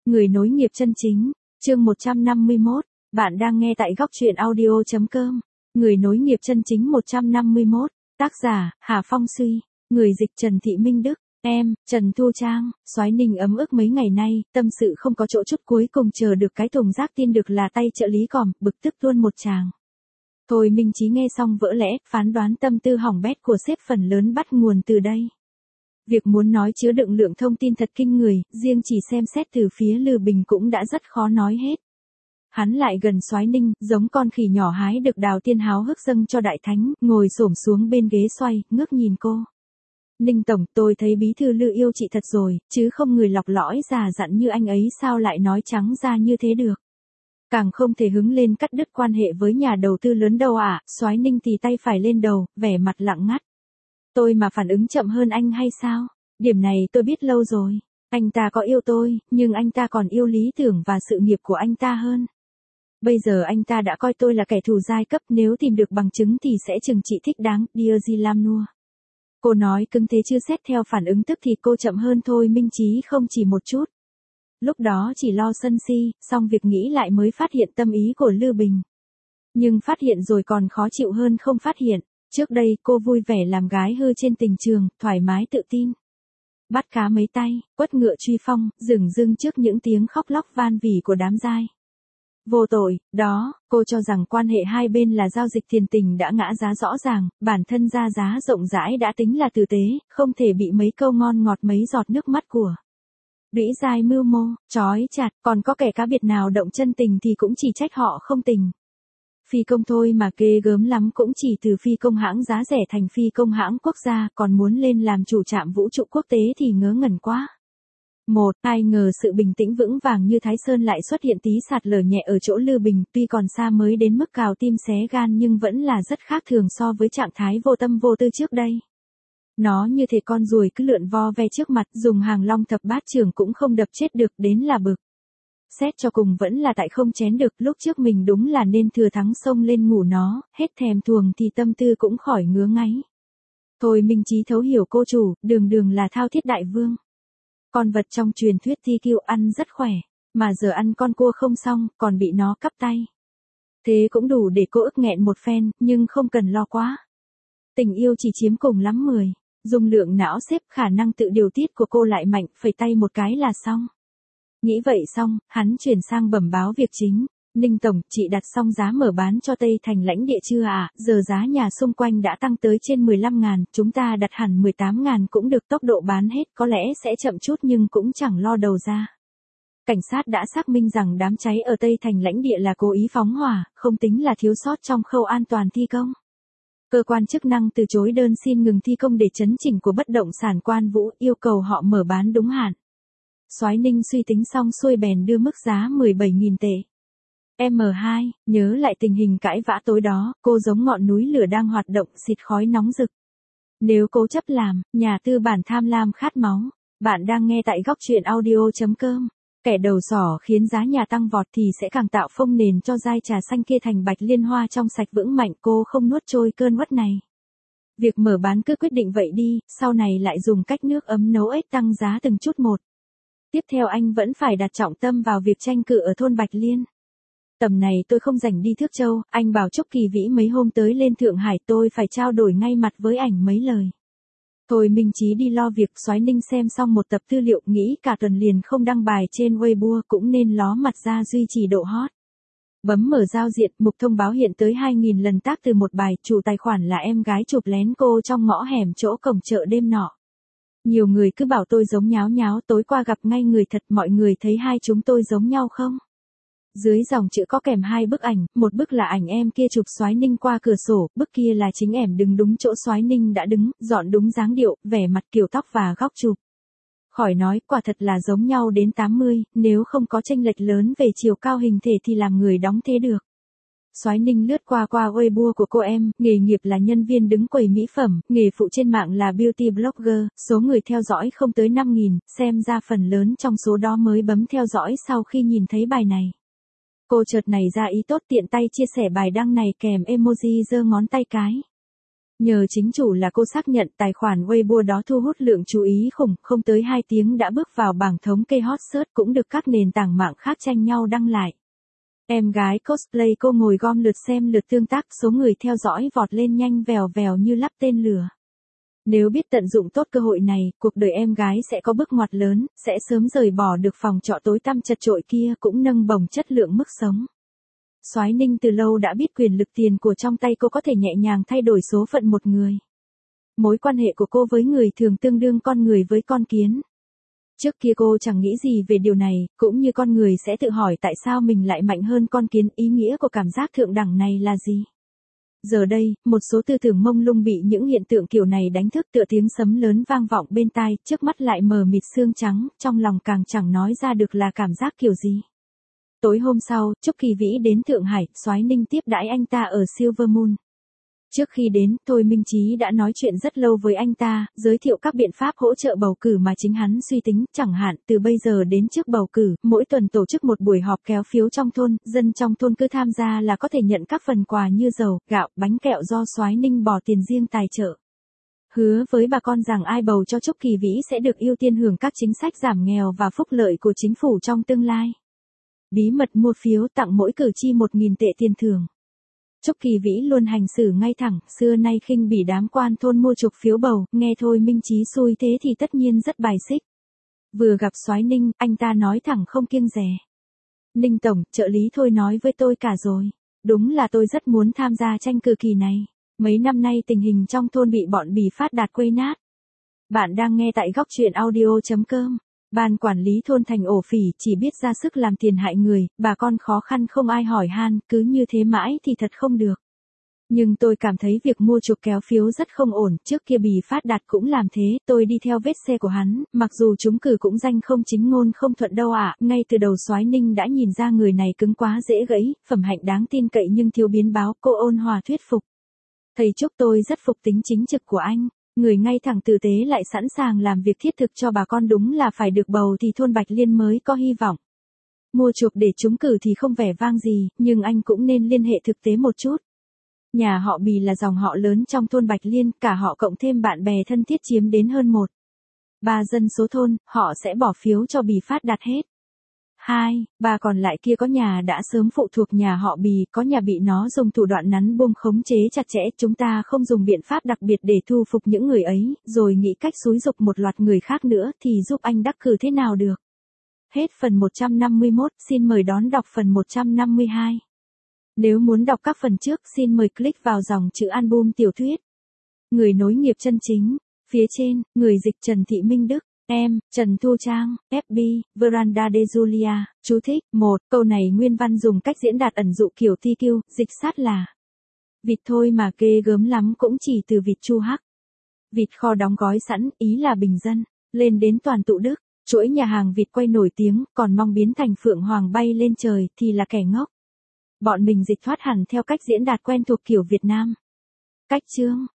Người nối nghiệp chân chính, chương 151, bạn đang nghe tại góc truyện audio.com. Người nối nghiệp chân chính 151, tác giả, Hà Phong Suy, người dịch Trần Thị Minh Đức, em, Trần Thu Trang, Soái Ninh ấm ức mấy ngày nay, tâm sự không có chỗ chút cuối cùng chờ được cái thùng rác tin được là tay trợ lý còm, bực tức luôn một tràng. Thôi Minh Chí nghe xong vỡ lẽ, phán đoán tâm tư hỏng bét của sếp phần lớn bắt nguồn từ đây. Việc muốn nói chứa đựng lượng thông tin thật kinh người, riêng chỉ xem xét từ phía Lư Bình cũng đã rất khó nói hết. Hắn lại gần Soái Ninh, giống con khỉ nhỏ hái được đào tiên háo hức dâng cho đại thánh, ngồi xổm xuống bên ghế xoay, ngước nhìn cô. Ninh tổng, tôi thấy bí thư Lư yêu chị thật rồi, chứ không người lọc lõi già dặn như anh ấy sao lại nói trắng ra như thế được. Càng không thể hứng lên cắt đứt quan hệ với nhà đầu tư lớn đâu ạ. Soái Ninh thì tay phải lên đầu, vẻ mặt lặng ngắt. Tôi mà phản ứng chậm hơn anh hay sao? Điểm này tôi biết lâu rồi. Anh ta có yêu tôi, nhưng anh ta còn yêu lý tưởng và sự nghiệp của anh ta hơn. Bây giờ anh ta đã coi tôi là kẻ thù giai cấp, nếu tìm được bằng chứng thì sẽ trừng trị thích đáng, Dear Gilamnua. Cô nói cứng thế chưa xét theo phản ứng tức thì cô chậm hơn Thôi Minh Chí không chỉ một chút. Lúc đó chỉ lo sân si, xong việc nghĩ lại mới phát hiện tâm ý của Lư Bình. Nhưng phát hiện rồi còn khó chịu hơn không phát hiện. Trước đây cô vui vẻ làm gái hư trên tình trường, thoải mái tự tin. Bắt cá mấy tay, quất ngựa truy phong, dửng dưng trước những tiếng khóc lóc van vỉ của đám giai. Vô tội, đó, cô cho rằng quan hệ hai bên là giao dịch tiền tình đã ngã giá rõ ràng, bản thân ra giá rộng rãi đã tính là tử tế, không thể bị mấy câu ngon ngọt mấy giọt nước mắt của Lũy giai mưu mô, trói chặt, còn có kẻ cá biệt nào động chân tình thì cũng chỉ trách họ không tình. Phi công thôi mà ghê gớm lắm, cũng chỉ từ phi công hãng giá rẻ thành phi công hãng quốc gia, còn muốn lên làm chủ trạm vũ trụ quốc tế thì ngớ ngẩn quá. Ai ngờ sự bình tĩnh vững vàng như Thái Sơn lại xuất hiện tí sạt lở nhẹ ở chỗ Lư Bình, tuy còn xa mới đến mức cào tim xé gan nhưng vẫn là rất khác thường so với trạng thái vô tâm vô tư trước đây. Nó như thể con ruồi cứ lượn vo ve trước mặt, dùng hàng long thập bát trưởng cũng không đập chết được, đến là bực. Xét cho cùng vẫn là tại không chén được, lúc trước mình đúng là nên thừa thắng xông lên ngủ nó, hết thèm thuồng thì tâm tư cũng khỏi ngứa ngáy. Thôi Minh Chí thấu hiểu cô chủ, đường đường là thao thiết đại vương. Con vật trong truyền thuyết thi kiêu ăn rất khỏe, mà giờ ăn con cua không xong, còn bị nó cắp tay. Thế cũng đủ để cô ức nghẹn một phen, nhưng không cần lo quá. Tình yêu chỉ chiếm cùng lắm 10, dung lượng não xếp khả năng tự điều tiết của cô lại mạnh, phẩy tay một cái là xong. Nghĩ vậy xong, hắn chuyển sang bẩm báo việc chính. Ninh tổng, chị đặt xong giá mở bán cho Tây Thành lãnh địa chưa ạ? Giờ giá nhà xung quanh đã tăng tới trên 15.000, chúng ta đặt hẳn 18.000 cũng được, tốc độ bán hết có lẽ sẽ chậm chút nhưng cũng chẳng lo đầu ra. Cảnh sát đã xác minh rằng đám cháy ở Tây Thành lãnh địa là cố ý phóng hỏa, không tính là thiếu sót trong khâu an toàn thi công. Cơ quan chức năng từ chối đơn xin ngừng thi công để chấn chỉnh của bất động sản Quan Vũ, yêu cầu họ mở bán đúng hạn. Soái Ninh suy tính xong xuôi bèn đưa mức giá 17.000 tệ. M2, nhớ lại tình hình cãi vã tối đó, cô giống ngọn núi lửa đang hoạt động, xịt khói nóng rực. Nếu cố chấp làm, nhà tư bản tham lam khát máu. Bạn đang nghe tại góc truyện audio.com. Kẻ đầu sỏ khiến giá nhà tăng vọt thì sẽ càng tạo phông nền cho giai trà xanh kia thành bạch liên hoa trong sạch vững mạnh, cô không nuốt trôi cơn uất này. Việc mở bán cứ quyết định vậy đi, sau này lại dùng cách nước ấm nấu ếch tăng giá từng chút một. Tiếp theo anh vẫn phải đặt trọng tâm vào việc tranh cử ở thôn Bạch Liên. Tầm này tôi không rảnh đi Thước Châu, anh bảo Trúc Kỳ Vĩ mấy hôm tới lên Thượng Hải, tôi phải trao đổi ngay mặt với ảnh mấy lời. Thôi Minh Chí đi lo việc. Soái Ninh xem xong một tập tư liệu, nghĩ cả tuần liền không đăng bài trên Weibo cũng nên ló mặt ra duy trì độ hot. Bấm mở giao diện, mục thông báo hiện tới 2.000 lần tác từ một bài, chủ tài khoản là em gái chụp lén cô trong ngõ hẻm chỗ cổng chợ đêm nọ. Nhiều người cứ bảo tôi giống nháo nháo, tối qua gặp ngay người thật, mọi người thấy hai chúng tôi giống nhau không? Dưới dòng chữ có kèm hai bức ảnh, một bức là ảnh em kia chụp Soái Ninh qua cửa sổ, bức kia là chính em đứng đúng chỗ Soái Ninh đã đứng, dọn đúng dáng điệu, vẻ mặt kiểu tóc và góc chụp. Khỏi nói, quả thật là giống nhau đến 80, nếu không có chênh lệch lớn về chiều cao hình thể thì làm người đóng thế được. Soái Ninh lướt qua Weibo của cô em, nghề nghiệp là nhân viên đứng quầy mỹ phẩm, nghề phụ trên mạng là beauty blogger, số người theo dõi không tới 5.000, xem ra phần lớn trong số đó mới bấm theo dõi sau khi nhìn thấy bài này. Cô chợt nảy ra ý tốt, tiện tay chia sẻ bài đăng này kèm emoji giơ ngón tay cái. Nhờ chính chủ là cô xác nhận tài khoản Weibo đó thu hút lượng chú ý khủng, không tới 2 tiếng đã bước vào bảng thống kê hot search cũng được các nền tảng mạng khác tranh nhau đăng lại. Em gái cosplay cô ngồi gom lượt xem lượt tương tác, số người theo dõi vọt lên nhanh vèo vèo như lắp tên lửa. Nếu biết tận dụng tốt cơ hội này, cuộc đời em gái sẽ có bước ngoặt lớn, sẽ sớm rời bỏ được phòng trọ tối tăm chật chội kia, cũng nâng bổng chất lượng mức sống. Soái Ninh từ lâu đã biết quyền lực tiền của trong tay cô có thể nhẹ nhàng thay đổi số phận một người. Mối quan hệ của cô với người thường tương đương con người với con kiến. Trước kia cô chẳng nghĩ gì về điều này, cũng như con người sẽ tự hỏi tại sao mình lại mạnh hơn con kiến, ý nghĩa của cảm giác thượng đẳng này là gì. Giờ đây, một số tư tưởng mông lung bị những hiện tượng kiểu này đánh thức tựa tiếng sấm lớn vang vọng bên tai, trước mắt lại mờ mịt sương trắng, trong lòng càng chẳng nói ra được là cảm giác kiểu gì. Tối hôm sau, Trúc Kỳ Vĩ đến Thượng Hải, Soái Ninh tiếp đãi anh ta ở Silver Moon. Trước khi đến, Thôi Minh Chí đã nói chuyện rất lâu với anh ta, giới thiệu các biện pháp hỗ trợ bầu cử mà chính hắn suy tính, chẳng hạn từ bây giờ đến trước bầu cử, mỗi tuần tổ chức một buổi họp kéo phiếu trong thôn, dân trong thôn cứ tham gia là có thể nhận các phần quà như dầu, gạo, bánh kẹo do Soái Ninh bỏ tiền riêng tài trợ. Hứa với bà con rằng ai bầu cho Trúc Kỳ Vĩ sẽ được ưu tiên hưởng các chính sách giảm nghèo và phúc lợi của chính phủ trong tương lai. Bí mật mua phiếu tặng mỗi cử tri 1.000 tệ tiền thưởng. Trúc Kỳ Vĩ luôn hành xử ngay thẳng, xưa nay khinh bỉ đám quan thôn mua chuộc phiếu bầu, nghe Thôi Minh Chí xui thế thì tất nhiên rất bài xích. Vừa gặp Soái Ninh, anh ta nói thẳng không kiêng dè. Ninh tổng, trợ lý Thôi nói với tôi cả rồi. Đúng là tôi rất muốn tham gia tranh cử kỳ này. Mấy năm nay tình hình trong thôn bị bọn Bỉ Phát Đạt quấy nát. Bạn đang nghe tại góc truyện audio.com. Ban quản lý thôn thành ổ phỉ chỉ biết ra sức làm tiền hại người, bà con khó khăn không ai hỏi han, cứ như thế mãi thì thật không được. Nhưng tôi cảm thấy việc mua chuộc kéo phiếu rất không ổn, trước kia Bỉ Phát Đạt cũng làm thế, tôi đi theo vết xe của hắn, mặc dù trúng cử cũng danh không chính ngôn không thuận đâu ạ, ngay từ đầu Soái Ninh đã nhìn ra người này cứng quá dễ gãy, phẩm hạnh đáng tin cậy nhưng thiếu biến báo, cô ôn hòa thuyết phục. Thầy Trúc tôi rất phục tính chính trực của anh. Người ngay thẳng tử tế lại sẵn sàng làm việc thiết thực cho bà con, đúng là phải được bầu thì thôn Bạch Liên mới có hy vọng. Mua chuộc để trúng cử thì không vẻ vang gì, nhưng anh cũng nên liên hệ thực tế một chút. Nhà họ Bì là dòng họ lớn trong thôn Bạch Liên, cả họ cộng thêm bạn bè thân thiết chiếm đến hơn 1/3 dân số thôn, họ sẽ bỏ phiếu cho Bì Phát Đạt hết. 2/3 còn lại kia có nhà đã sớm phụ thuộc nhà họ Bì, có nhà bị nó dùng thủ đoạn nắn bôm khống chế chặt chẽ, chúng ta không dùng biện pháp đặc biệt để thu phục những người ấy, rồi nghĩ cách xúi giục một loạt người khác nữa thì giúp anh đắc cử thế nào được. Hết phần 151, xin mời đón đọc phần 152. Nếu muốn đọc các phần trước, xin mời click vào dòng chữ album tiểu thuyết. Người nối nghiệp chân chính, phía trên, người dịch Trần Thị Minh Đức. Em, Trần Thu Trang, FB, Veranda de Julia, chú thích, 1, câu này nguyên văn dùng cách diễn đạt ẩn dụ kiểu TQ, dịch sát là vịt thôi mà ghê gớm lắm cũng chỉ từ vịt chu hắc. Vịt kho đóng gói sẵn, ý là bình dân, lên đến toàn tụ Đức, chuỗi nhà hàng vịt quay nổi tiếng, còn mong biến thành phượng hoàng bay lên trời thì là kẻ ngốc. Bọn mình dịch thoát hẳn theo cách diễn đạt quen thuộc kiểu Việt Nam. Cách chương